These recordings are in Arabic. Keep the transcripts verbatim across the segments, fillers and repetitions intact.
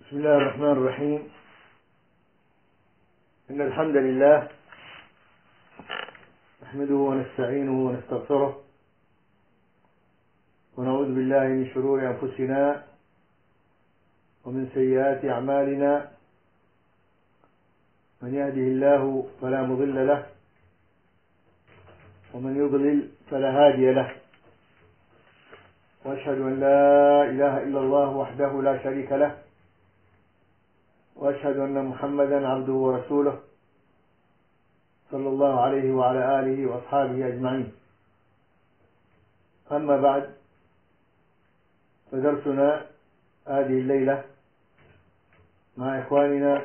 بسم الله الرحمن الرحيم. إن الحمد لله نحمده ونستعينه ونستغفره ونعوذ بالله من شرور أنفسنا ومن سيئات أعمالنا. من يهده الله فلا مضل له ومن يضلل فلا هادي له، وأشهد أن لا إله إلا الله وحده لا شريك له، وأشهد أن محمدا عبده ورسوله صلى الله عليه وعلى آله وأصحابه أجمعين. أما بعد، فدرسنا هذه الليلة مع إخواننا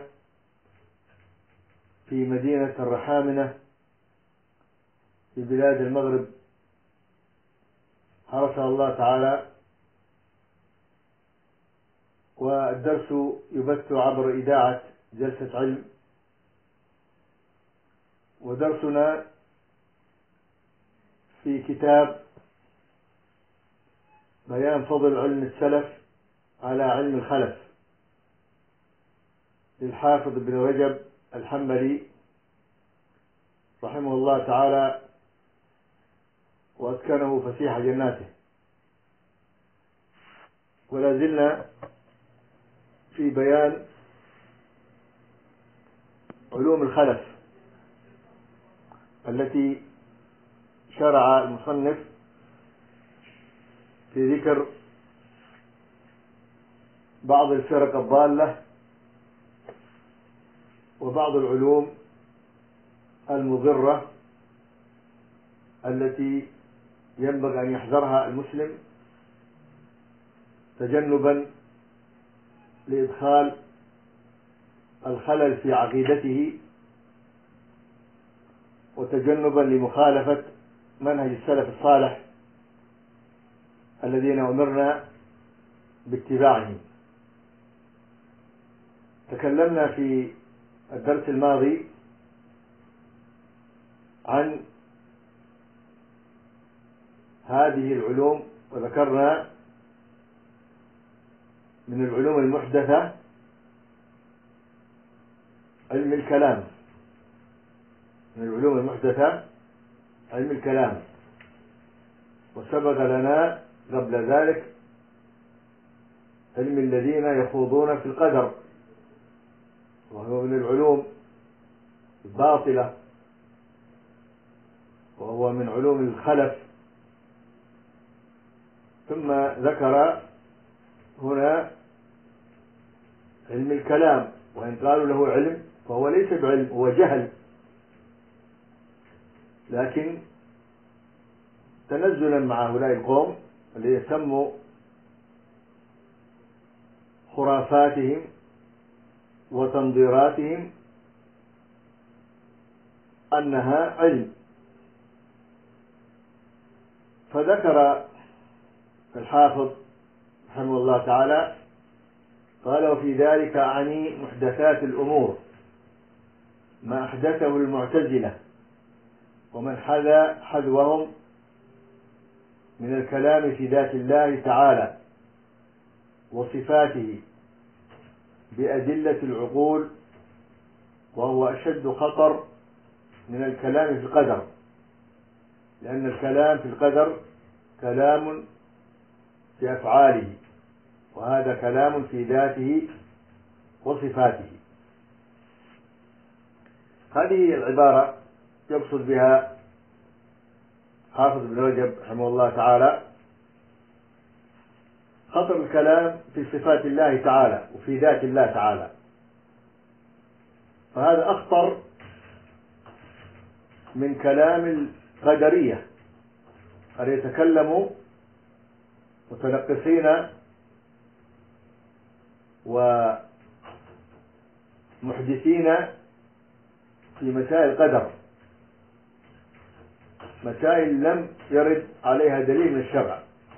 في مدينة الرحامنة في بلاد المغرب، حرسها الله تعالى، والدرس يبث عبر إذاعة جلسة علم. ودرسنا في كتاب بيان فضل علم السلف على علم الخلف للحافظ ابن رجب الحنبلي رحمه الله تعالى وأسكنه فسيح جناته. ولا زلنا في بيان علوم الخلف التي شرع المصنف في ذكر بعض الفرق الضالة وبعض العلوم المضرة التي ينبغي أن يحذرها المسلم تجنبا لإدخال الخلل في عقيدته وتجنبا لمخالفة منهج السلف الصالح الذين أمرنا باتباعهم. تكلمنا في الدرس الماضي عن هذه العلوم، وذكرنا من العلوم المحدثة علم الكلام، من العلوم المحدثة علم الكلام. وسبق لنا قبل ذلك علم الذين يخوضون في القدر، وهو من العلوم الباطلة، وهو من علوم الخلف. ثم ذكر هنا علم الكلام، وإن قالوا له علم فهو ليس بعلم، هو جهل، لكن تنزلا مع هؤلاء القوم الذين يسموا خرافاتهم وتنظيراتهم أنها علم. فذكر الحافظ رحمه الله تعالى قال: وفي ذلك أعني محدثات الأمور ما أحدثه المعتزلة ومن حذا حذوهم من الكلام في ذات الله تعالى وصفاته بأدلة العقول، وهو أشد خطر من الكلام في القدر، لأن الكلام في القدر كلام في أفعاله، وهذا كلام في ذاته وصفاته. هذه العبارة يقصد بها حافظ ابن رجب رحمه الله تعالى خطر الكلام في صفات الله تعالى وفي ذات الله تعالى، فهذا أخطر من كلام القدرية أن يتكلموا متنقصين ومحدثين في مسائل القدر، مسائل لم يرد عليها دليل من الشرع،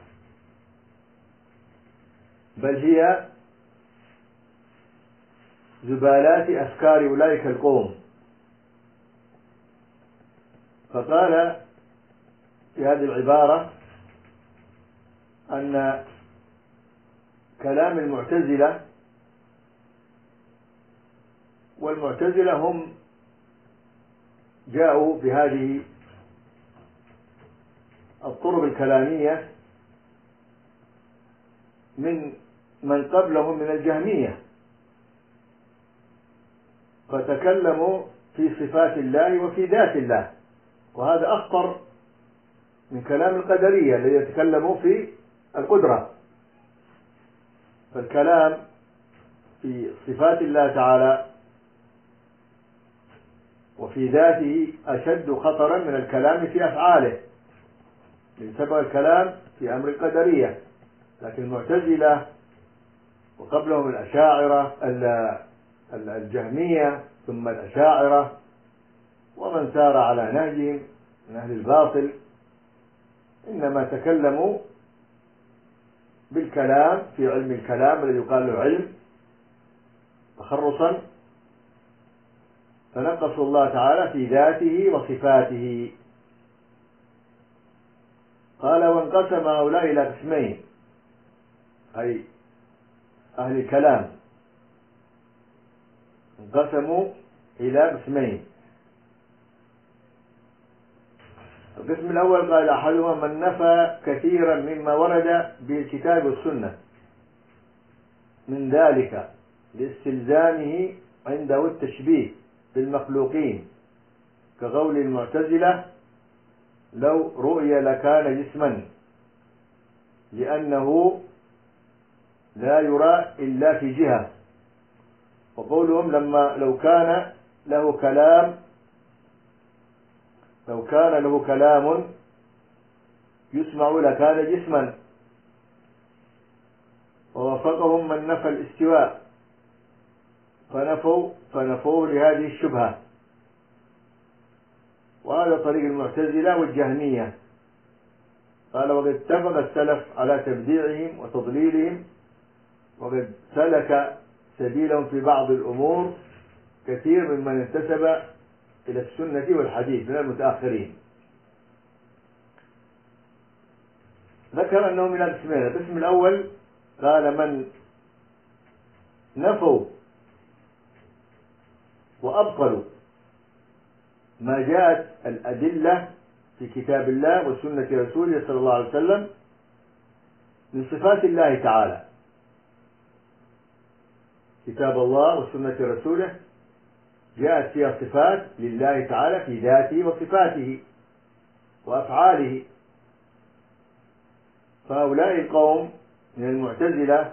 بل هي زبالات أفكار أولئك القوم. فقال في هذه العبارة أن كلام المعتزلة والمعتزلة هم جاءوا بهذه الطرق الكلامية من من قبلهم من الجهمية، فتكلموا في صفات الله وفي ذات الله، وهذا أخطر من كلام القدرية الذين يتكلموا في القدرة. فالكلام في صفات الله تعالى وفي ذاته أشد خطرا من الكلام في أفعاله، بسبب الكلام في أمر القدرية. لكن المعتزلة وقبلهم الأشاعرة الجهمية ثم الأشاعرة ومن سار على نهجهم من أهل الباطل إنما تكلموا بالكلام في علم الكلام الذي يقال له علم تخرصا، فنقصوا الله تعالى في ذاته وصفاته. قال: وانقسم هؤلاء إلى قسمين، أي أهل الكلام انقسموا إلى قسمين. القسم الأول قال أحدهما من نفى كثيرا مما ورد بالكتاب والسنة من ذلك لاستلزامه عنده التشبيه بالمخلوقين، كقول المعتزلة: لو رؤي لكان جسما، لأنه لا يرى إلا في جهة. وقولهم لما لو كان له كلام لو كان له كلام يسمع لكان جسما. ووافقهم من نفى الاستواء فنفوا فنفوه لهذه الشبهة، وهذا طريق المعتزلة والجهمية. قال: وقد اتفق السلف على تبديعهم وتضليلهم، وقد سلك سبيلهم في بعض الأمور كثير ممن انتسب إلى السنة والحديث من المتأخرين. ذكر أنهم من القسمين. القسم الأول قال: من نفوا وأبطلوا ما جاءت الأدلة في كتاب الله وسنة رسوله صلى الله عليه وسلم من صفات الله تعالى. كتاب الله وسنة رسوله جاءت فيها صفات لله تعالى في ذاته وصفاته وأفعاله. فهؤلاء القوم من المعتزلة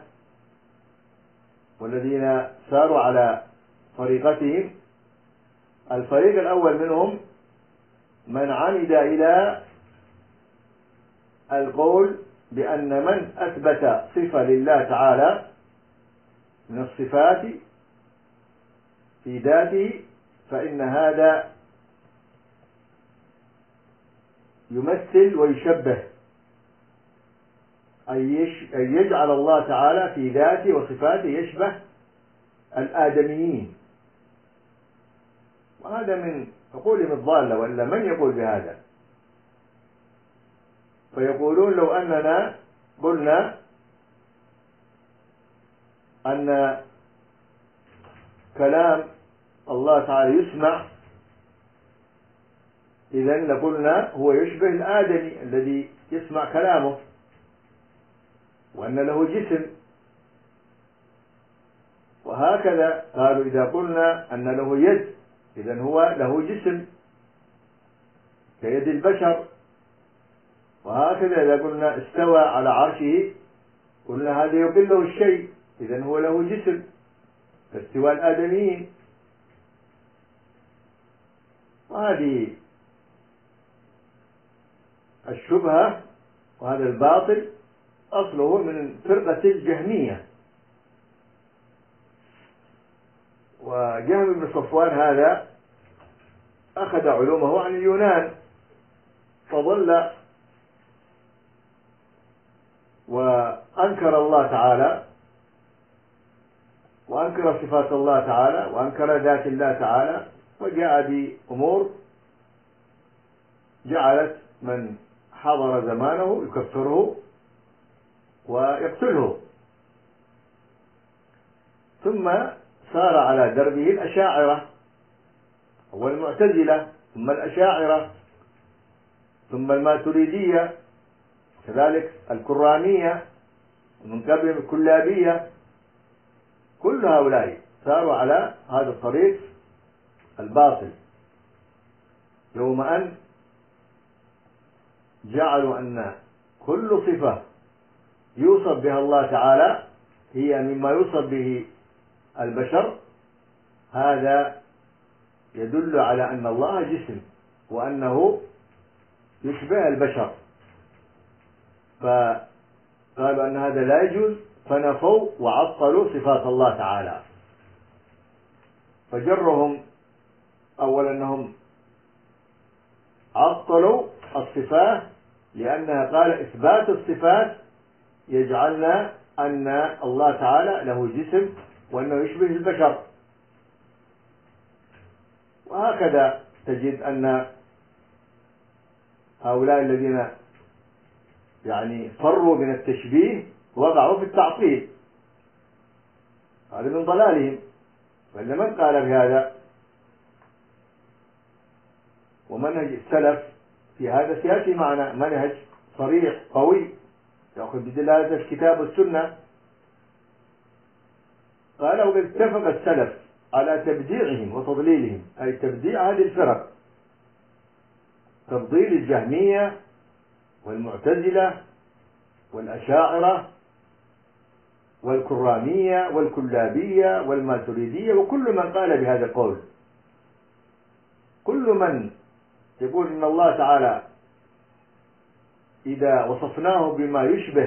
والذين ساروا على طريقتهم، الفريق الأول منهم من عمد إلى القول بأن من أثبت صفة لله تعالى من الصفات في ذاته فإن هذا يمثل ويشبه، أن يجعل الله تعالى في ذاته وصفاته يشبه الآدميين. وهذا من عقولهم الضالة، ولا من يقول بهذا؟ فيقولون: لو أننا قلنا أن كلام الله تعالى يسمع، إذن لقلنا هو يشبه الآدمي الذي يسمع كلامه، وأن له جسم. وهكذا قالوا: إذا قلنا أن له يد إذن هو له جسم كيد البشر. وهكذا إذا قلنا استوى على عرشه قلنا هذا يقله الشيء، إذن هو له جسم كاستواء الآدميين. وهذه الشبهة وهذا الباطل أصله من فرقة الجهمية. وجهم بن صفوان هذا أخذ علومه عن اليونان، فظل وأنكر الله تعالى وأنكر صفات الله تعالى وأنكر ذات الله تعالى، وجاء بأمور جعلت من حضر زمانه يكفره ويقتله. ثم صار على دربه الأشاعرة والمعتزلة، ثم الأشاعرة، ثم الماتريدية، كذلك الكرامية، ومن قبلهم الكلابية. كل هؤلاء ساروا على هذا الطريق الباطل، يوم أن جعلوا أن كل صفة يوصف بها الله تعالى هي مما يوصف به البشر، هذا يدل على أن الله جسم وأنه يشبه البشر، فقالوا أن هذا لا يجوز، فنفوا وعطلوا صفات الله تعالى. فجرهم أولا أنهم عطلوا الصفات، لأنها قال إثبات الصفات يجعلنا أن الله تعالى له جسم وأنه يشبه البشر. وهكذا تجد أن هؤلاء الذين يعني فروا من التشبيه وقعوا في التعطيل، هذا من ضلالهم. وإلا من قال بهذا؟ ومنهج السلف في هذا سيأتي معنا منهج صريح قوي يأخذ بدلالة الكتاب والسنة. قال وقد اتفق السلف على تبديعهم وتضليلهم، أي تبديع هذه الفرق، تفضيل الجهمية والمعتزلة والأشاعرة والكرامية والكلابية والماتريدية، وكل من قال بهذا القول. كل من يقول إن الله تعالى إذا وصفناه بما يشبه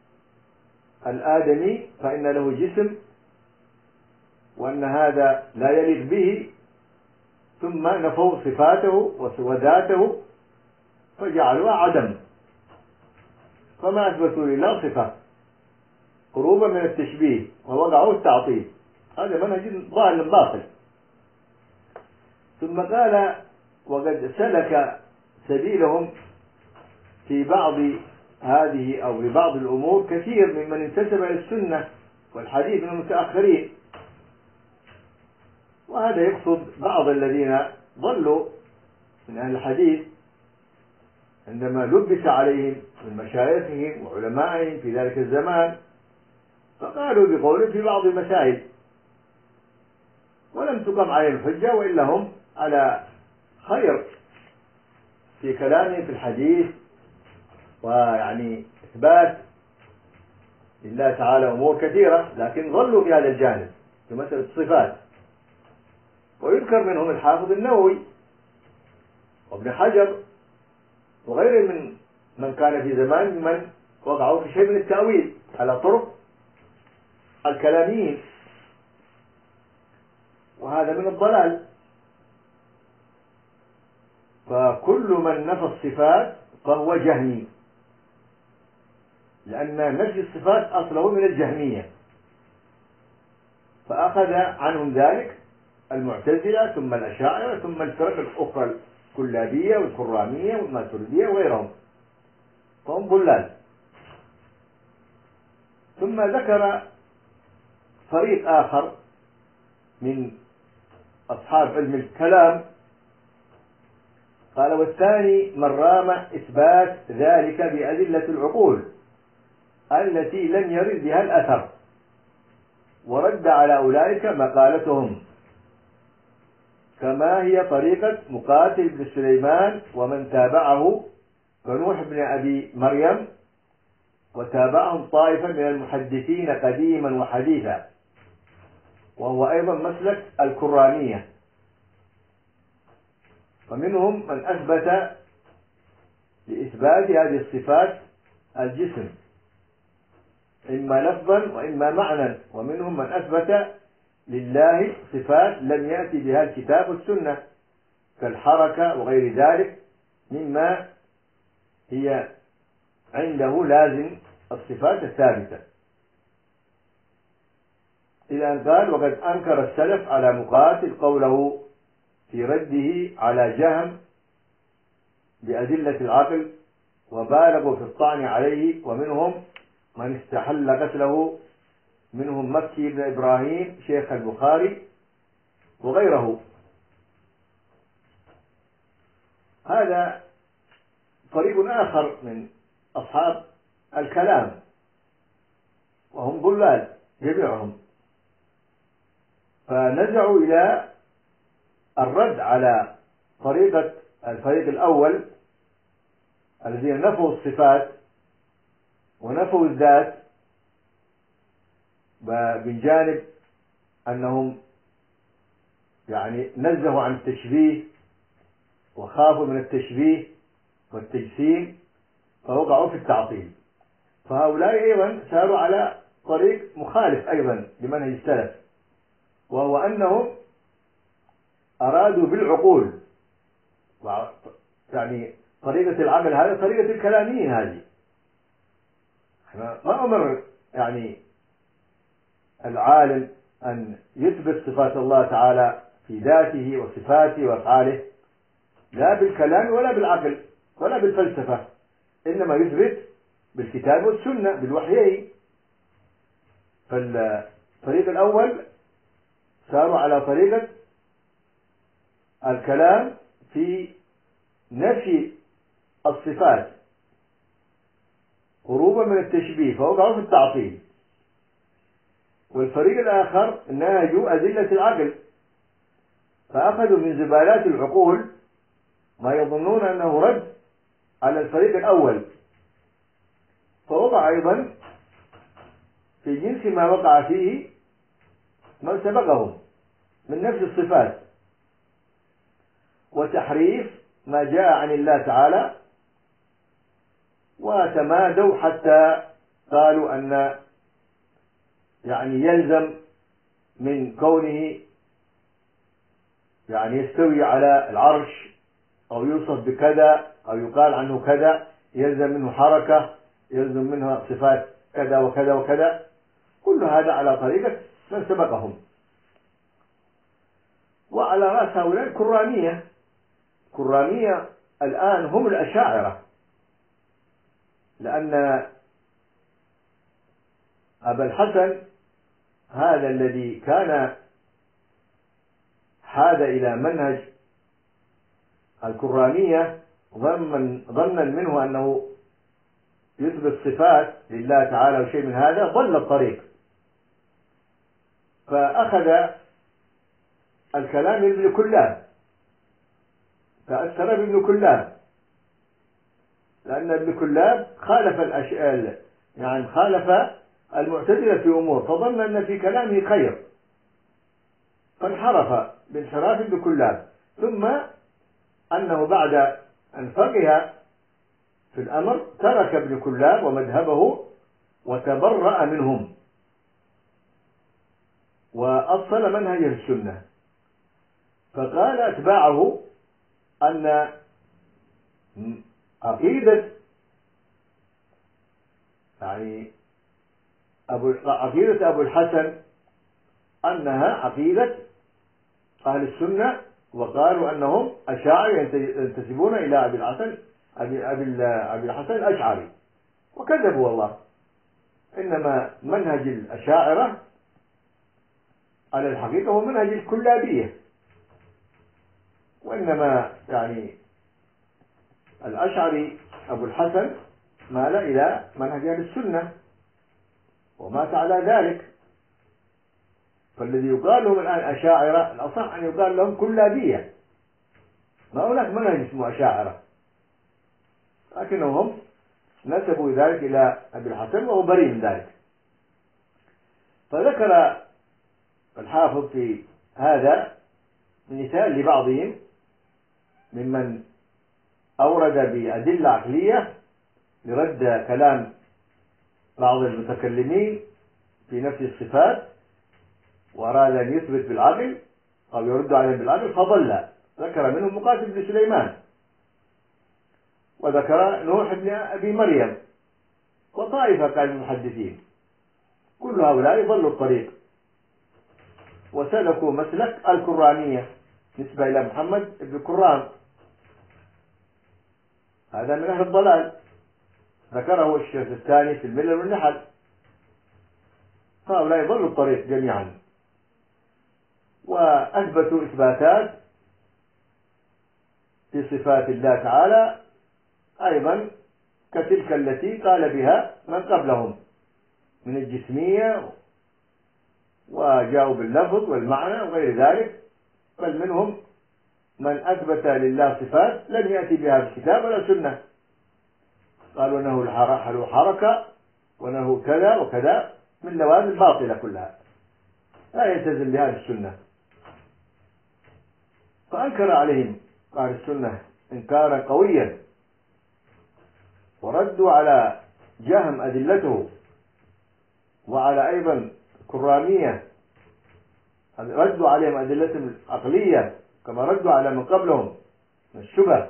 الآدمي فإن له جسم وأن هذا لا يليق به، ثم نفوا صفاته وذاته فجعلوها عدم، فما أثبتوا لله صفة قروبا من التشبيه ووضعوا التعطيل. هذا منهج ضال باطل. ثم قال وقد سلك سبيلهم في بعض هذه أو في بعض الأمور كثير ممن انتسب إلى السنة والحديث من المتأخرين، وهذا يقصد بعض الذين ضلوا من أهل الحديث عندما لبس عليهم من مشايخهم وعلمائهم في ذلك الزمان، فقالوا بقول في بعض المسائل ولم تقم عليهم الحجة، وإلا هم على خير في كلامهم في الحديث، ويعني إثبات لله تعالى أمور كثيرة، لكن ظلوا في هذا الجانب في مسألة الصفات. ويذكر منهم الحافظ النووي وابن حجر وغيره من من كان في زمان من وقعوا في شيء من التأويل على طرق الكلاميين، وهذا من الضلال. فكل من نفى الصفات فهو جهمي، لأن نفي الصفات أصله من الجهمية، فأخذ عنهم ذلك المعتزلة ثم الأشاعرة ثم الفرق الأخرى الكلابية والكرامية والماتريدية وغيرهم، فهم ضلال. ثم ذكر فريق آخر من أصحاب علم الكلام، قال والثاني من رام إثبات ذلك بأدلة العقول التي لم يرد بها الأثر، ورد على أولئك مقالتهم، كما هي طريقة مقاتل بن سليمان ومن تابعه كنوح بن أبي مريم، وتابعهم طائفة من المحدثين قديما وحديثا، وهو أيضا مسلك الكرامية. ومنهم من أثبت لإثبات هذه الصفات الجسم إما لفظا وإما معنى، ومنهم من أثبت لله صفات لم يأتي بها الكتاب والسنة كالحركة وغير ذلك مما هي عنده لازم الصفات الثابتة. إذا قال وقد أنكر السلف على مقاتل قوله في رده على جهم بأدلة العقل، وبالغوا في الطعن عليه، ومنهم من استحل قتله منهم مكي بن إبراهيم شيخ البخاري وغيره. هذا طريق آخر من أصحاب الكلام، وهم ضلال جميعهم، فنزعوا إلى الرد على طريقة الفريق الأول الذين نفوا الصفات ونفوا الذات، من جانب أنهم يعني نزهوا عن التشبيه وخافوا من التشبيه والتجسيم فوقعوا في التعطيل. فهؤلاء أيضا ساروا على طريق مخالف أيضا لمنهج السلف، وهو أنهم أرادوا بالعقول، يعني طريقة العمل هذه طريقة الكلاميين هذه. ما أمر يعني العالم أن يثبت صفات الله تعالى في ذاته وصفاته وأفعاله لا بالكلام ولا بالعقل ولا بالفلسفة، إنما يثبت بالكتاب والسنة بالوحيين. فالطريق الأول ساروا على طريقة الكلام في نفي الصفات هروبا من التشبيه فوقعوا في التعطيل. والفريق الآخر ناهجوا أدلة العقل فأخذوا من زبالات العقول ما يظنون أنه رد على الفريق الأول، فوقع أيضا في جنس ما وقع فيه من سبقهم من نفس الصفات وتحريف ما جاء عن الله تعالى، وتمادوا حتى قالوا أن يعني يلزم من كونه يعني يستوي على العرش أو يوصف بكذا أو يقال عنه كذا يلزم منه حركة، يلزم منها صفات كذا وكذا وكذا. كل هذا على طريقة من سبقهم. وعلى رأس هؤلاء الكرامية. كرامية الآن هم الأشاعرة، لأن أبا الحسن هذا الذي كان حاد إلى منهج الكرامية ظنا منه أنه يثبت صفات لله تعالى وشيء من هذا، ضل الطريق، فأخذ الكلام ابن كلاب، تأثر بابن كلاب، لأن ابن كلاب خالف الأشياء يعني خالف المعتزلة في أمور، فظن أن في كلامه خير فانحرف بانحراف ابن كلاب، ثم أنه بعد أن فقه في الأمر ترك ابن كلاب ومذهبه وتبرأ منهم وأصل منهج السنة. فقال أتباعه أن عقيدة يعني أبو عقيدة أبو الحسن أنها عقيدة أهل السنة، وقالوا أنهم أشاعرة ينتسبون إلى أبي الحسن أبي أبي أبي الحسن الأشعري، وكذبوا والله. إنما منهج الأشاعرة على الحقيقة هو منهج الكلابية، وإنما يعني الأشعري أبو الحسن مال إلى منهج أهل السنة ومات على ذلك. فالذي يقال لهم الآن أشاعرة الأصح أن يقال لهم كلابية، ما هناك منهج اسمه أشاعرة، لكنهم نسبوا ذلك إلى أبي الحسن وهو بريء من ذلك. فذكر الحافظ في هذا مثال لبعضهم ممن أورد بأدلة عقلية لرد كلام بعض المتكلمين في نفس الصفات، وأراد أن يثبت بالعقل أو يرد عليهم بالعقل فضل. ذكر منهم مقاتل بن سليمان، وذكر نوح بن أبي مريم، وطائفة قال المحدثين. كل هؤلاء ضلوا الطريق وسلكوا مسلك الكرامية نسبة إلى محمد بن كرام، هذا من أهل الضلال، ذكره الشيخ الثاني في الملل والنحل. هؤلاء ضلوا الطريق جميعا، وأثبتوا إثباتات في صفات الله تعالى أيضا كتلك التي قال بها من قبلهم من الجسمية، وجاءوا باللفظ والمعنى وغير ذلك. بل منهم من أثبت لله صفات لم يأتي بها في الكتاب ولا سنة، قالوا أنه له حركة وأنه كذا وكذا من لوازم باطلة كلها لا يلتزم بها السنة. فأنكر عليهم قال السنة إنكارا قويا، وردوا على جهم أدلته، وعلى أيضا كرامية ردوا عليهم أدلتهم العقلية كما ردوا على من قبلهم من الشبه.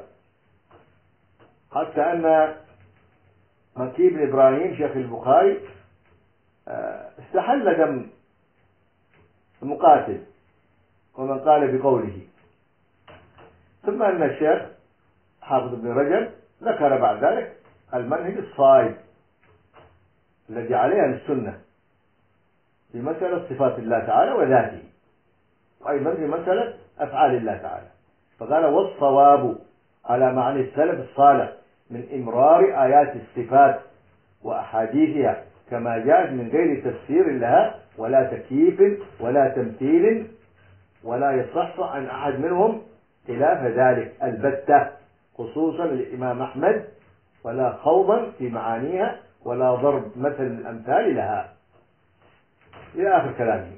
حتى أن مكي بن إبراهيم شيخ البخاري استحل دم المقاتل ومن قال بقوله. ثم أن الشيخ حافظ بن رجب ذكر بعد ذلك المنهج الصائب الذي عليها السنة في مسألة صفات الله تعالى وذاته، وأيضا في مسألة أفعال الله تعالى. فقال والصواب على معنى السلف الصالح من إمرار آيات الصفات وأحاديثها كما جاءت من غير تفسير لها ولا تكييف ولا تمثيل، ولا يصح عن أحد منهم خلاف ذلك البتة، خصوصا الإمام أحمد، ولا خوضا في معانيها ولا ضرب مثل الأمثال لها إلى آخر كلامه.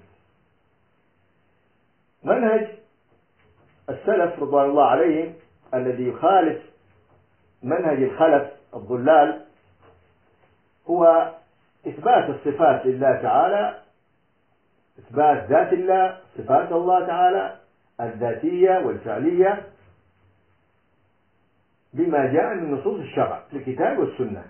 منهج السلف رضوان الله عليهم الذي يخالف منهج الخلف الضلال هو إثبات الصفات لله تعالى، إثبات ذات الله، صفات الله تعالى الذاتية والفعلية بما جاء من نصوص الشرع في الكتاب والسنة.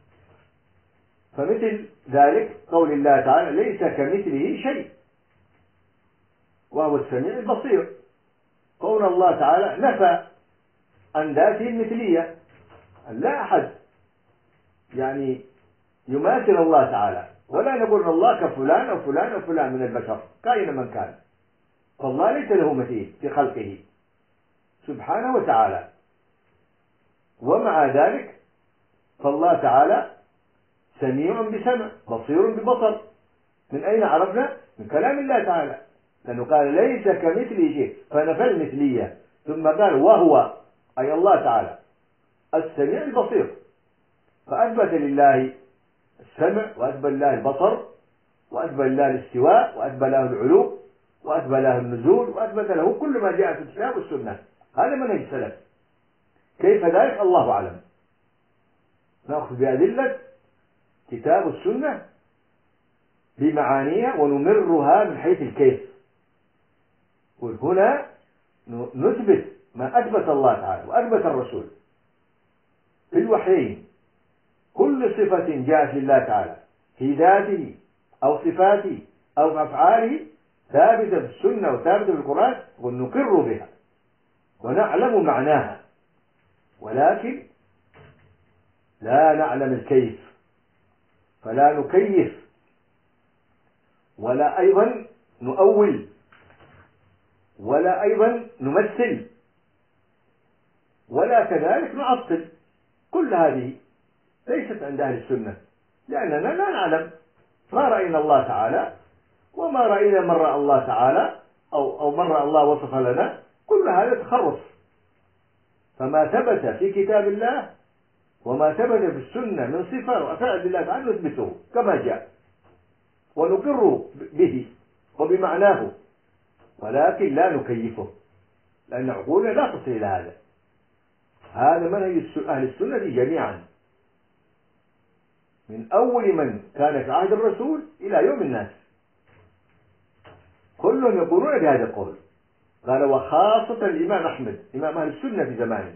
فمثل ذلك قول الله تعالى ليس كمثله شيء وهو السميع البصير. قول الله تعالى نفى عن ذاته المثلية، لا أحد يعني يماثل الله تعالى، ولا نقول الله كفلان أو فلان أو فلان من البشر كائن من كان، فالله ليس له مثيل في خلقه سبحانه وتعالى. ومع ذلك فالله تعالى سميع بسمع بصير ببصر. من أين عرفنا؟ من كلام الله تعالى، لأنه قال ليس كمثله شيء فنفى المثلية، ثم قال وهو أي الله تعالى السميع البصير، فأثبت لله السمع وأثبت له البصر وأثبت له الاستواء وأثبت له العلو وأثبت له النزول وأثبت له كل ما جاء في الكتاب والسنة. هذا منهج السلف. كيف ذلك الله أعلم. نأخذ بأدلة كتاب السنة بمعانيها ونمرها من حيث الكيف. وهنا نثبت ما أثبت الله تعالى وأثبت الرسول في الوحيين. كل صفة جاءت لله تعالى في ذاته أو صفاته أو أفعاله ثابتة في السنة وثابتة في القرآن، ونقر بها ونعلم معناها، ولكن لا نعلم الكيف، فلا نكيف ولا أيضا نؤول ولا أيضا نمثل ولا كذلك نعطل. كل هذه ليست عند أهل السنة، لأننا لا نعلم، ما رأينا الله تعالى وما رأينا من رأى الله تعالى أو, أو من رأى الله وصف لنا. كل هذا تخرص. فما ثبت في كتاب الله وما ثبت في السنة من صفة وأفعال الله تعالى نثبته كما جاء ونقر به وبمعناه، ولكن لا نكيفه، لأن عقولنا لا تصل إلى هذا. هذا منهج أهل السنة جميعا من أول من كان في عهد الرسول إلى يوم الناس، كلهم يقولون بهذا القول. قال وخاصة الإمام أحمد إمام أهل السنة في زمانه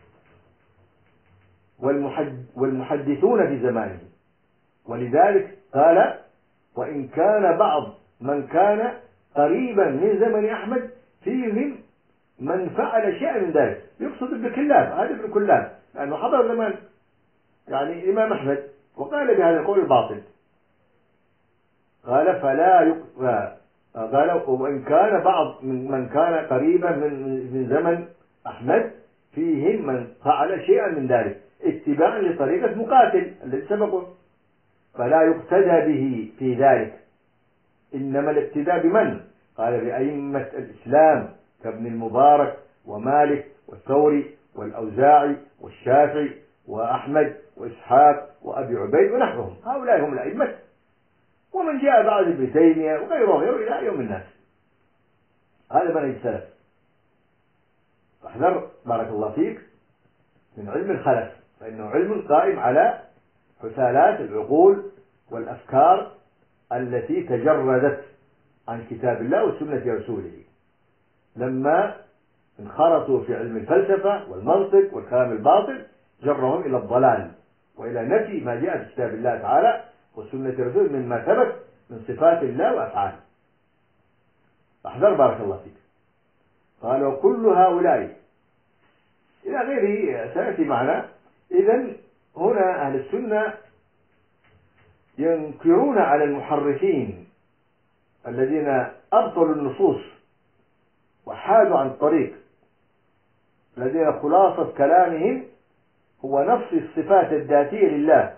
والمحدثون في زمانه. ولذلك قال وإن كان بعض من كان قريبا من زمن أحمد فيهم من فعل شيئا من ذلك، يقصد ابن كلاب، هذا ابن كلاب لأنه حضر زمان يعني الإمام أحمد وقال بهذا القول الباطل. قال فلا يق... قال وإن كان بعض من, من كان قريبا من, من زمن أحمد فيهم من فعل شيئا من ذلك اتباعا لطريقة مقاتل الذي سبقه، فلا يقتدى به في ذلك، إنما الاقتداء بمن؟ قال بأئمة الإسلام كابن المبارك ومالك والثوري والأوزاعي والشافعي وأحمد وإسحاق وأبي عبيد ونحوهم، هؤلاء هم الأئمة، ومن جاء بعد ابن تيمية وغيره غيره إلى يوم الناس. هذا منهج السلف. فاحذر بارك الله فيك من علم الخلف، فإنه علم قائم على حثالات العقول والأفكار التي تجردت عن كتاب الله وسنة رسوله، لما انخرطوا في علم الفلسفة والمنطق والكلام الباطل جرهم إلى الضلال وإلى نفي ما جاء في كتاب الله تعالى وسنة رسوله مما ثبت من صفات الله وأفعاله. فاحذر بارك الله فيك. قال وكل هؤلاء إلى غيره سيأتي معنا. إذن هنا أهل السنة ينكرون على المحرفين الذين أبطلوا النصوص وحادوا عن الطريق، الذين خلاصة كلامهم هو نفس الصفات الذاتية لله،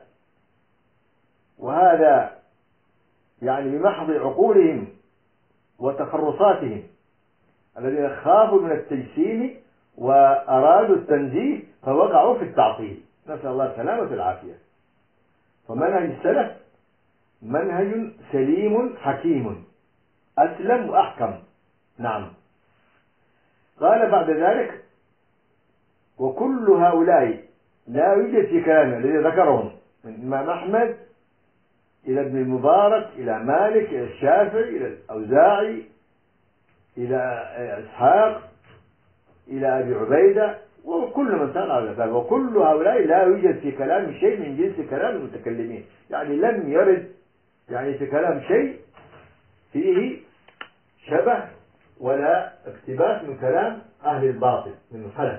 وهذا يعني بمحض عقولهم وتخرصاتهم، الذين خافوا من التجسيم وأرادوا التنزيه فوقعوا في التعطيل، نسأل الله السلامة والعافية. فمنهج السلف منهج سليم حكيم أسلم وأحكم. نعم. قال بعد ذلك وكل هؤلاء لا يوجد في كلامه الذي ذكرهم من الإمام أحمد إلى ابن المبارك إلى مالك إلى الشافعي إلى الأوزاعي إلى إسحاق إلى أبي عبيدة وكل من سار على ذلك، وكل هؤلاء لا يوجد في كلام شيء من جنس كلام المتكلمين، يعني لم يرد يعني في كلام شيء فيه شبه ولا اقتباس من كلام أهل الباطل من الخلف.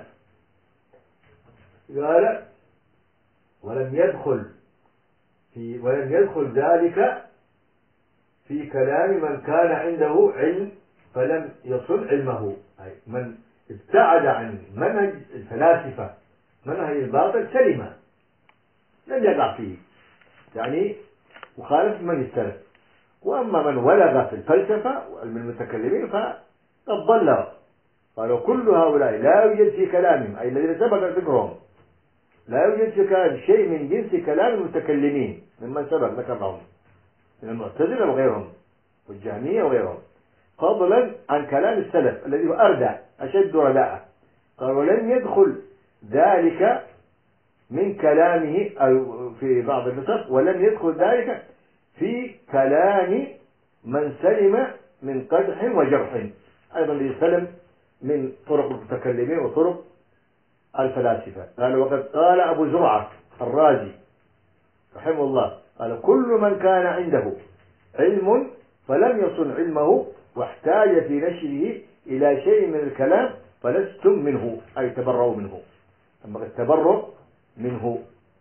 قال ولم يدخل في ولم يدخل ذلك في كلام من كان عنده علم فلم يصل علمه، أي من ابتعد عن منهج الفلاسفة منهج الباطل سلم لم يقع فيه، يعني مخالف من السلف. وأما من ولغ في الفلسفة وعلم المتكلمين فقد ضل. قالوا كل هؤلاء لا يوجد في كلامهم أي الذين سبق ذكرهم لا يوجد في كلام شيء من جنس كلام المتكلمين ممن سبق ذكرهم من المعتزلة وغيرهم والجهمية وغيرهم، فضلا عن كلام السلف الذي هو أردى أشد رداء. قالوا لم يدخل ذلك من كلامه أو في بعض النسخ ولم يدخل ذلك في كلام من سلم من قدح وجرح، أيضا يسلم من طرق المتكلمين وطرق الفلاسفة. قال وقد قال أبو زرعة الرازي رحمه الله قال كل من كان عنده علم فلم يصن علمه واحتاج في نشره إلى شيء من الكلام فلستم منه أي تبرؤوا منه، أما التبرؤ منه.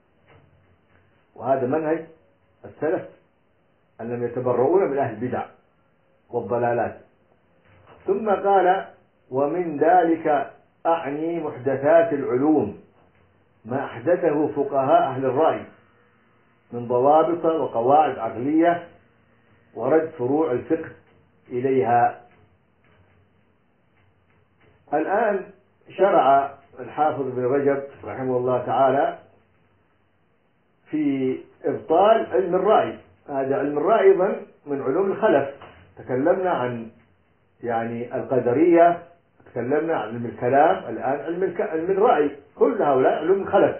وهذا منهج السلف أنهم يتبرؤون من أهل البدع والضلالات. ثم قال ومن ذلك أعني محدثات العلوم ما أحدثه فقهاء أهل الرأي من ضوابط وقواعد عقلية ورد فروع الفقه إليها. الآن شرع الحافظ بن رجب رحمه الله تعالى في إبطال علم الرأي. هذا علم الرأي أيضا من علوم الخلف، تكلمنا عن يعني القدرية، تكلمنا عن علم الكلام، الآن علم, الك... علم الرأي، كل هؤلاء علوم الخلف.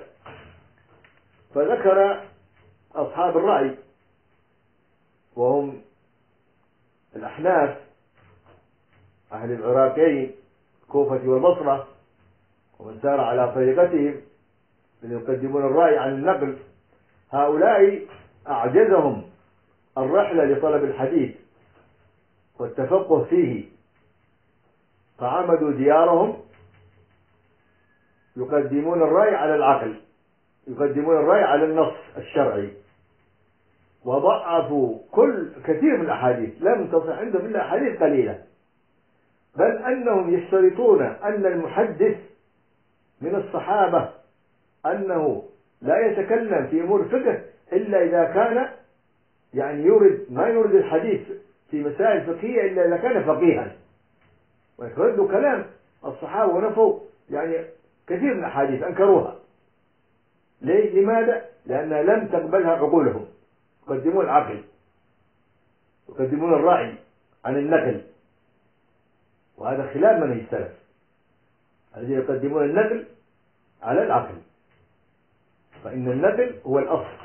فذكر أصحاب الرأي وهم الأحناف أهل العراقين الكوفة والبصرة ومن سار على طريقتهم من يقدمون الرأي عن النقل. هؤلاء أعجزهم الرحلة لطلب الحديث والتفقه فيه، فعمدوا ديارهم يقدمون الرأي على العقل، يقدمون الرأي على النص الشرعي، وضعفوا كل كثير من الأحاديث، لم تصح عندهم إلا أحاديث قليلة، بل أنهم يشترطون أن المحدث من الصحابة أنه لا يتكلم في أمور الفقه إلا إذا كان يعني يورد ما يورد الحديث في مسائل فقهية إلا إذا كان فقيها، ويردوا كلام الصحابة ونفوا يعني كثير من الأحاديث أنكروها. ليه؟ لماذا؟ لأنها لم تقبلها عقولهم، يقدمون العقل، يقدمون الرأي عن النقل، وهذا خلاف منهج السلف الذين يقدمون النقل على العقل، فإن النقل هو الأصل.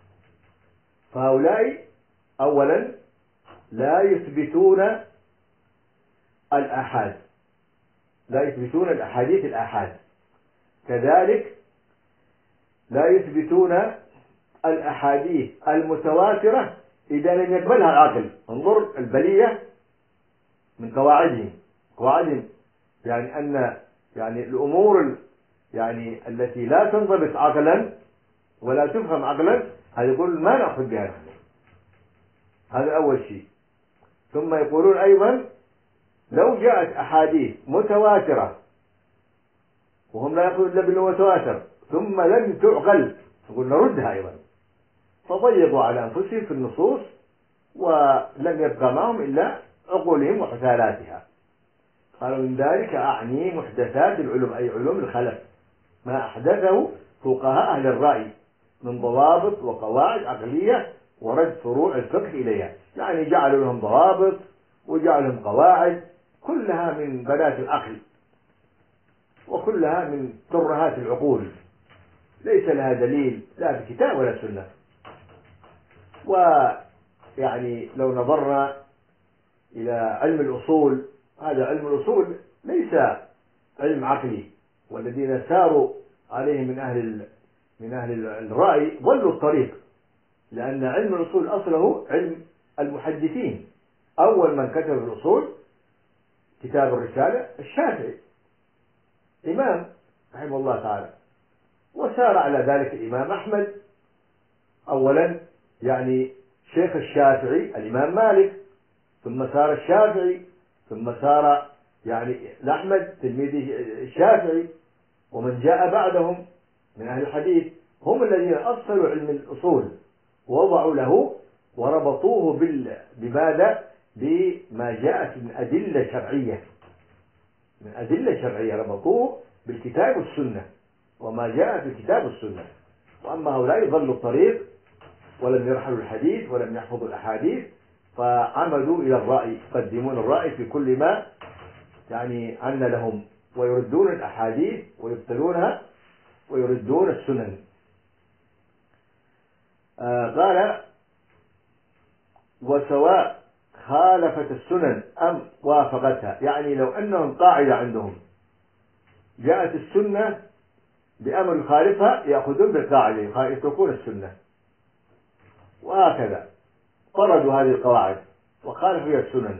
فهؤلاء أولا لا يثبتون الآحاد، لا يثبتون الأحاديث الآحاد، كذلك لا يثبتون الأحاديث المتواترة إذا لم يقبلها العقل. انظر البلية من قواعدهم، قواعدهم يعني أن يعني الأمور يعني التي لا تنضبط عقلا ولا تفهم عقلا هذا يقول ما نأخذ بها نحن، هذا أول شيء. ثم يقولون أيضا لو جاءت أحاديث متواترة وهم لا يأخذون إلا بالمتواتر ثم لم تعقل يقول نردها أيضا، فضيقوا على أنفسهم في النصوص ولم يبقى معهم إلا عقولهم وحثالاتها. قالوا من ذلك أعني محدثات العلوم، أي علوم الخلف، ما أحدثه فقهاء أهل الرأي من ضوابط وقواعد عقلية ورد فروع الفقه إليها، يعني جعلوا لهم ضوابط وجعلوا لهم قواعد كلها من بنات العقل وكلها من ترهات العقول، ليس لها دليل لا في كتاب ولا سنة. ويعني لو نظرنا إلى علم الأصول، هذا علم الأصول ليس علم عقلي، والذين ساروا عليه من أهل من أهل الرأي ضلوا الطريق، لأن علم الأصول أصله علم المحدثين. أول من كتب الأصول كتاب الرسالة الشافعي إمام رحمه الله تعالى، وسار على ذلك الإمام أحمد، أولا يعني شيخ الشافعي الإمام مالك، ثم سار الشافعي، ثم سار يعني الأحمد تلميذ الشافعي، ومن جاء بعدهم من أهل الحديث هم الذين أصلوا علم الأصول ووضعوا له وربطوه بماذا؟ بما جاءت من أدلة شرعية، من أدلة شرعية ربطوه بالكتاب والسنة وما جاء في الكتاب والسنة. وأما هؤلاء ضلوا الطريق ولم يرحلوا الحديث ولم يحفظوا الأحاديث، فعمدوا إلى الرأي، يقدمون الرأي في كل ما يعني عن لهم، ويردون الأحاديث ويبطلونها ويردون السنن. آه قال وسواء خالفت السنن أم وافقتها، يعني لو أنهم قاعدة عندهم جاءت السنة بأمر يخالفها يأخذون بالقاعدة يتركون السنة، وهكذا طردوا هذه القواعد وخالفوا هي السنن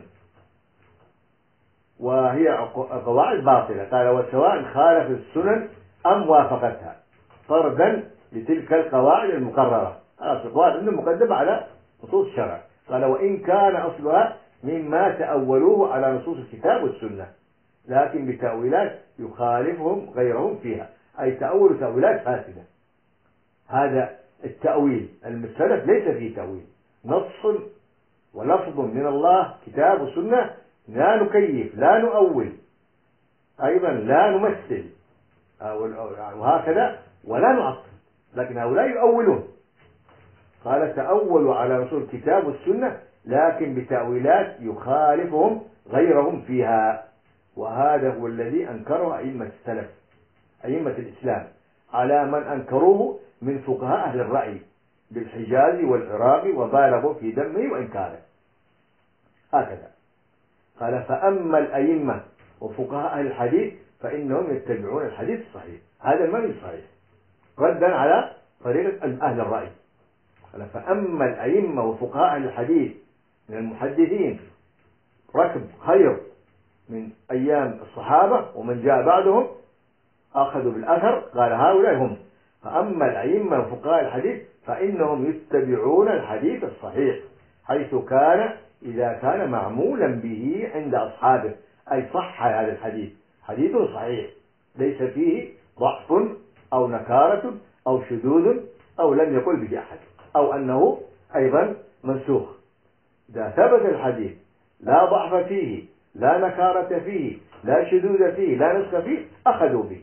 وهي قواعد باطلة. قال وسواء خالفت السنن أم وافقتها، طردا لتلك القواعد المقررة. القواعد عندهم مقدمة على نصوص الشرع. قال وإن كان أصلها مما تأولوه على نصوص الكتاب والسنة، لكن بتأويلات يخالفهم غيرهم فيها، أي تأول تأويلات فاسدة. هذا التأويل المسلف ليس فيه تأويل، نص ولفظ من الله كتاب وسنة، لا نكيف لا نؤول، أيضا لا نمثل وهكذا ولا نعطل، لكن هؤلاء يؤولون. قال تأولوا على نصوص الكتاب والسنة لكن بتأويلات يخالفهم غيرهم فيها، وهذا هو الذي أنكره أئمة السلف أئمة الإسلام على من أنكروه من فقهاء أهل الرأي بالحجاز والعراق وبالغوا في ذمه وإنكاره. هكذا قال فأما الأئمة وفقهاء أهل الحديث فإنهم يتبعون الحديث الصحيح، هذا المنهج الصحيح ردا على طريقة أهل الرأي. قال فأما الأئمة وفقهاء أهل الحديث من المحدثين ركب خير من أيام الصحابة ومن جاء بعدهم أخذوا بالأثر، قال هؤلاء هم. فأما الأئمة وفقهاء الحديث فإنهم يتبعون الحديث الصحيح حيث كان إذا كان معمولا به عند أصحابه، أي صح هذا الحديث، حديث صحيح ليس فيه ضعف أو نكارة أو شذوذ أو لم يقل به أحد أو أنه أيضا منسوخ. إذا ثبت الحديث لا ضعف فيه لا نكارة فيه لا شذوذ فيه لا نسخ فيه أخذوا به.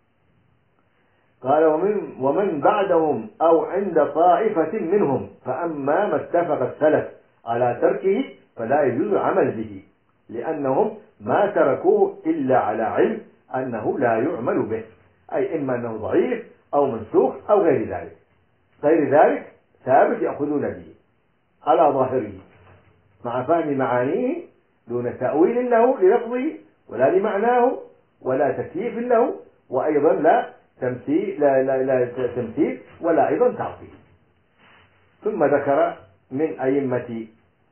قال ومن, ومن بعدهم أو عند طائفة منهم، فأما ما اتفق السلف على تركه فلا يجوز العمل به، لأنهم ما تركوه إلا على علم أنه لا يعمل به، أي إما أنه ضعيف أو منسوخ أو غير ذلك. غير ذلك ثابت يأخذون به على ظاهره مع فهم معانيه دون تأويل له للفظه ولا لمعناه ولا تكييف له، وأيضا لا تمثيل لا, لا, لا تمثيل ولا أيضا تعطيل. ثم ذكر من أئمة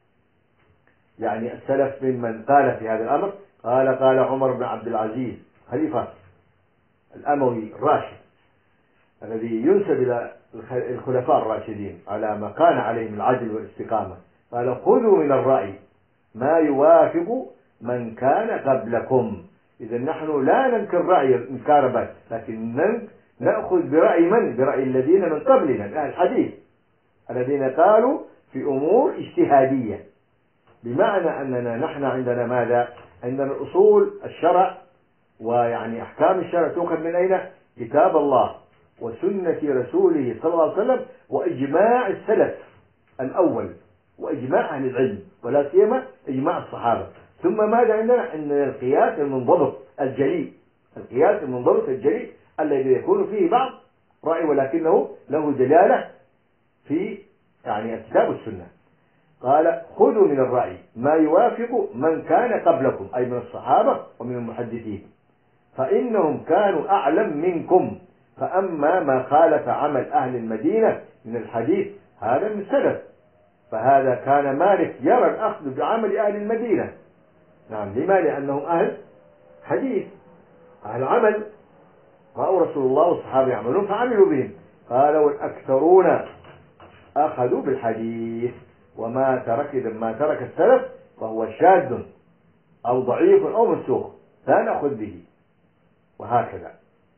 يعني السلف ممن قال في هذا الأمر، قال قال عمر بن عبد العزيز خليفة الأموي الراشد الذي ينسب إلى الخلفاء الراشدين على ما كان عليه من العدل والاستقامة، قال خذوا من الرأي ما يوافق من كان قبلكم. إذا نحن لا ننكر رأي إنكار بس، لكن نأخذ برأي من؟ برأي الذين من قبلنا من أهل الحديث الذين قالوا في أمور اجتهادية، بمعنى أننا نحن عندنا ماذا؟ عندنا الأصول الشرع، ويعني أحكام الشرع تؤخذ من أين؟ كتاب الله وسنة رسوله صلى الله عليه وسلم وإجماع السلف الأول وإجماع أهل العلم ولا سيما إجماع الصحابة. ثم ماذا عندنا؟ عندنا القياس المنضبط الجلي، القياس المنضبط الجلي الذي يكون فيه بعض رأي ولكنه له دلالة في يعني الكتاب والسنة. قال خذوا من الرأي ما يوافق من كان قبلكم، أي من الصحابة ومن المحدثين، فإنهم كانوا أعلم منكم. فأما ما خالف عمل أهل المدينة من الحديث هذا من سلف، فهذا كان مالك يرى الأخذ بعمل أهل المدينة. نعم، لما؟ لأنهم أهل حديث أهل عمل، رأوا رسول الله والصحابة يعملون فعملوا بهم. قال والأكثرون أخذوا بالحديث، وما ترك إذا ما ترك السلف فهو شاذ أو ضعيف أو منسوخ لا نأخذ به، وهكذا.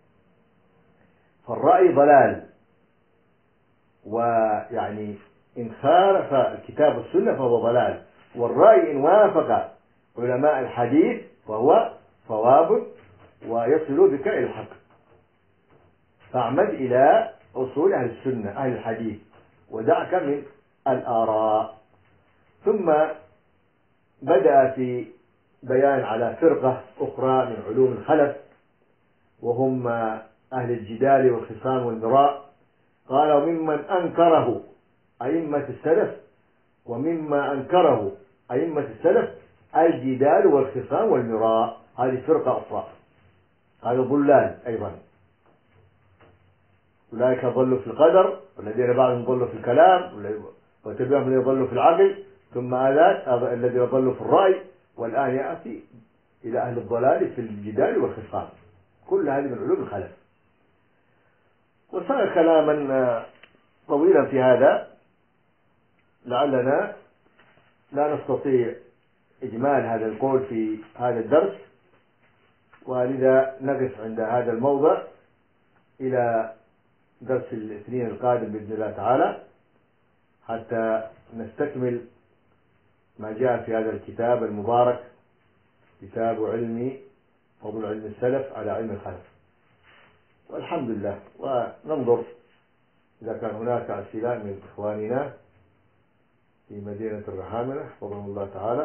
فالرأي ضلال، ويعني إن خالف الكتاب والسنة فهو ضلال، والرأي إن وافق علماء الحديث فهو صواب ويصل بك إلى الحق. فاعمد إلى أصول أهل السنة أهل الحديث ودعك من الآراء. ثم بدأ في بيان على فرقة أخرى من علوم الخلف، وهم أهل الجدال والخصام والمراء. قال وممن أنكره أئمة السلف ومما أنكره أئمة السلف الجدال والخصام والمراء، هذه فرقة أخرى، هذا ضلال أيضا. أولئك ضلوا في القدر، والذين بعدهم ضلوا في الكلام، وتبعهم الذين ضلوا في العقل، ثم هذا الذين ضلوا في الرأي، والآن يأتي إلى أهل الضلال في الجدال والخصام. كل هذه من علوم الخلف. وصار كلاما طويلا في هذا، لعلنا لا نستطيع إجمال هذا القول في هذا الدرس، ولذا نقف عند هذا الموضع إلى درس الاثنين القادم بإذن الله تعالى، حتى نستكمل ما جاء في هذا الكتاب المبارك، كتاب علم فضل علم السلف على علم الخلف. والحمد لله. وننظر إذا كان هناك أسئلة من إخواننا في مدينة الرحامنة حفظهم الله تعالى.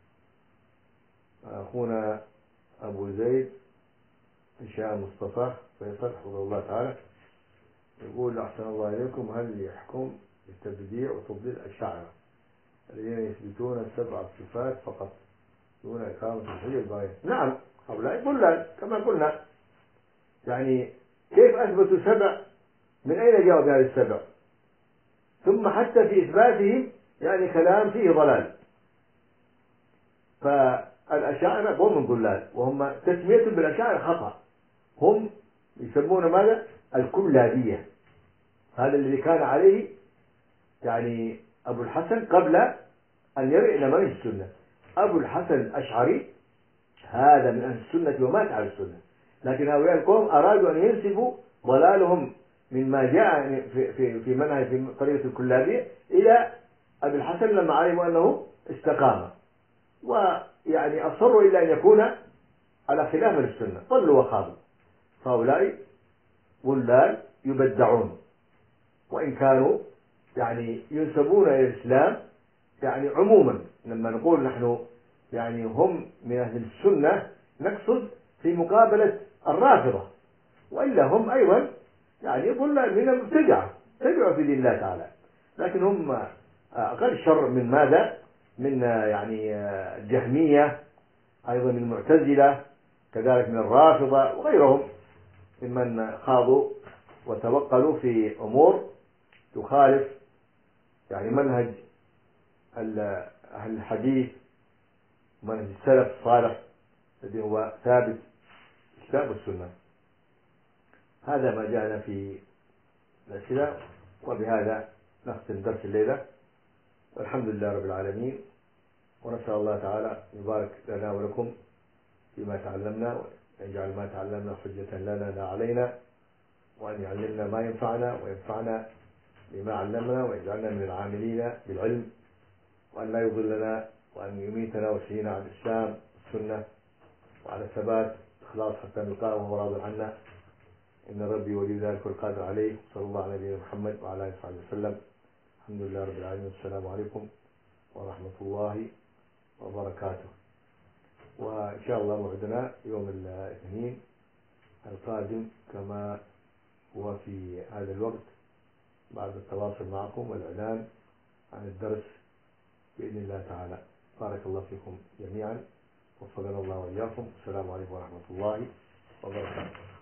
أخونا أبو زيد هشام مصطفى فيصل حفظه الله تعالى يقول أحسن الله إليكم، هل يحكم بالتبديع وتفضيل الأشاعرة الذين يثبتون السبع صفات فقط دون إقامة الحجة الباية؟ نعم، هؤلاء ضلال كما قلنا. يعني كيف أثبتوا سبع؟ من أين جاءوا بهذه السبع؟ ثم حتى في إثباتهم يعني كلام فيه ضلال. فالأشاعرة هم من ضلال، وهم تسميتهم بالأشاعرة خطأ. هم يسمون ماذا؟ الكلابية، هذا الذي كان عليه يعني أبو الحسن قبل أن يرئ إلى منهج السنة. أبو الحسن الأشعري هذا من أهل السنة ومات على السنة، لكن هؤلاء القوم أرادوا أن ينسبوا ضلالهم مما جاء في في في منهج في طريقة الكلابية إلى أبي الحسن لما علموا أنه استقام، ويعني أصروا إلا أن يكون على خلاف السنة، ضلوا وخابوا. فهؤلاء ضلال يبدعون، وإن كانوا يعني ينسبون إلى الإسلام يعني عموما. لما نقول نحن يعني هم من أهل السنة نقصد في مقابلة الرافضة، وإلا هم أيضا يعني ضلال من المبتدعة، ابتدعوا في دين الله تعالى، لكن هم أقل شر من ماذا؟ من يعني الجهمية، أيضا من المعتزلة، كذلك من الرافضة وغيرهم ممن خاضوا وتوقلوا في أمور تخالف يعني منهج أهل الحديث، منهج السلف الصالح الذي هو ثابت الكتاب والسنة. هذا ما جاءنا في الأسئلة، وبهذا نختم درس الليلة، والحمد لله رب العالمين، ونسأل الله تعالى يبارك لنا ولكم فيما تعلمنا، ويجعل ما تعلمنا حجة لنا لا علينا، وأن يعلمنا ما ينفعنا وينفعنا بما علمنا، ويجعلنا من العاملين بالعلم، وأن لا يضلنا، وأن يميتنا ويحيينا على الإسلام والسنة وعلى الثبات الإخلاص حتى نلقاه وهو راض عنا، إن ربي ولي ذلك والقادر عليه. صلى الله على نبينا محمد وعلى آله وصحبه وسلم. الحمد لله رب العالمين، والسلام عليكم ورحمة الله وبركاته. وإن شاء الله موعدنا يوم الاثنين القادم كما هو في هذا الوقت، بعد التواصل معكم والإعلان عن الدرس بإذن الله تعالى. بارك الله فيكم جميعا، وفقنا الله وإياكم. السلام عليكم ورحمة الله وبركاته.